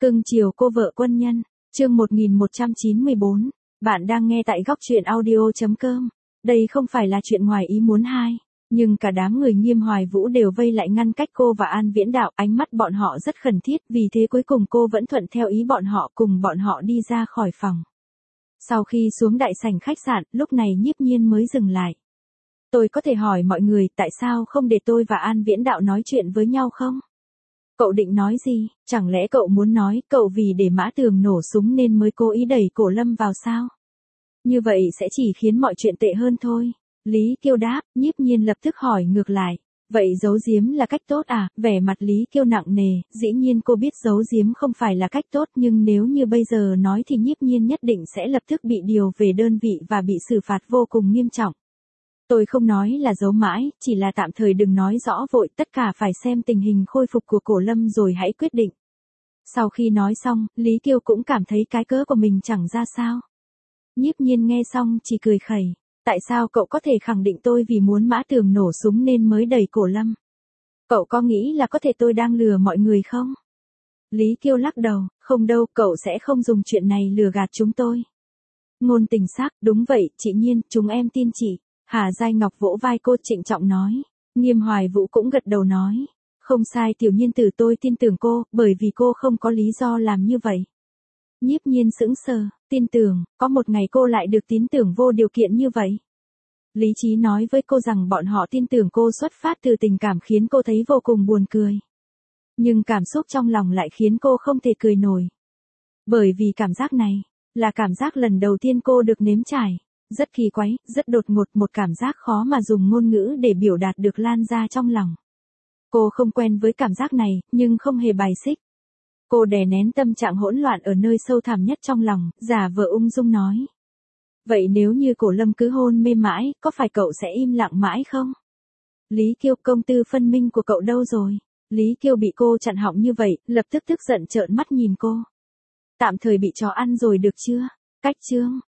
Cưng chiều cô vợ quân nhân, chương 1194, bạn đang nghe tại góc truyện audio.com. Đây không phải là chuyện ngoài ý muốn hai, nhưng cả đám người Nghiêm Hoài Vũ đều vây lại ngăn cách cô và An Viễn Đạo, ánh mắt bọn họ rất khẩn thiết, vì thế cuối cùng cô vẫn thuận theo ý bọn họ, cùng bọn họ đi ra khỏi phòng. Sau khi xuống đại sảnh khách sạn, lúc này Nhiếp Nhiên mới dừng lại. Tôi có thể hỏi mọi người tại sao không để tôi và An Viễn Đạo nói chuyện với nhau không? Cậu định nói gì, chẳng lẽ cậu muốn nói cậu vì để Mã Tường nổ súng nên mới cố ý đẩy Cổ Lâm vào sao? Như vậy sẽ chỉ khiến mọi chuyện tệ hơn thôi. Lý Kiêu đáp. Nhiếp Nhiên lập tức hỏi ngược lại. Vậy giấu giếm là cách tốt à? Vẻ mặt Lý Kiêu nặng nề, dĩ nhiên cô biết giấu giếm không phải là cách tốt, nhưng nếu như bây giờ nói thì Nhiếp Nhiên nhất định sẽ lập tức bị điều về đơn vị và bị xử phạt vô cùng nghiêm trọng. Tôi không nói là giấu mãi, chỉ là tạm thời đừng nói rõ vội, tất cả phải xem tình hình khôi phục của Cổ Lâm rồi hãy quyết định. Sau khi nói xong, Lý Kiêu cũng cảm thấy cái cớ của mình chẳng ra sao. Nhiếp Nhiên nghe xong chỉ cười khẩy. Tại sao cậu có thể khẳng định tôi vì muốn Mã Tường nổ súng nên mới đẩy Cổ Lâm? Cậu có nghĩ là có thể tôi đang lừa mọi người không? Lý Kiêu lắc đầu, không đâu, cậu sẽ không dùng chuyện này lừa gạt chúng tôi. Ngôn Tình xác, đúng vậy, chị Nhiên, chúng em tin chị. Hà Giai Ngọc vỗ vai cô trịnh trọng nói. Nghiêm Hoài Vũ cũng gật đầu nói. Không sai Tiểu Nhiên tử, tôi tin tưởng cô, bởi vì cô không có lý do làm như vậy. Nhiếp Nhiên sững sờ, tin tưởng, có một ngày cô lại được tin tưởng vô điều kiện như vậy. Lý Trí nói với cô rằng bọn họ tin tưởng cô xuất phát từ tình cảm khiến cô thấy vô cùng buồn cười. Nhưng cảm xúc trong lòng lại khiến cô không thể cười nổi. Bởi vì cảm giác này, là cảm giác lần đầu tiên cô được nếm trải. Rất kỳ quái, rất đột ngột, một cảm giác khó mà dùng ngôn ngữ để biểu đạt được lan ra trong lòng. Cô không quen với cảm giác này, nhưng không hề bài xích. Cô đè nén tâm trạng hỗn loạn ở nơi sâu thẳm nhất trong lòng, giả vờ ung dung nói. Vậy nếu như Cổ Lâm cứ hôn mê mãi, có phải cậu sẽ im lặng mãi không? Lý Kiêu, công tư phân minh của cậu đâu rồi? Lý Kiêu bị cô chặn họng như vậy, lập tức tức giận trợn mắt nhìn cô. Tạm thời bị chó ăn rồi được chưa? Cách chương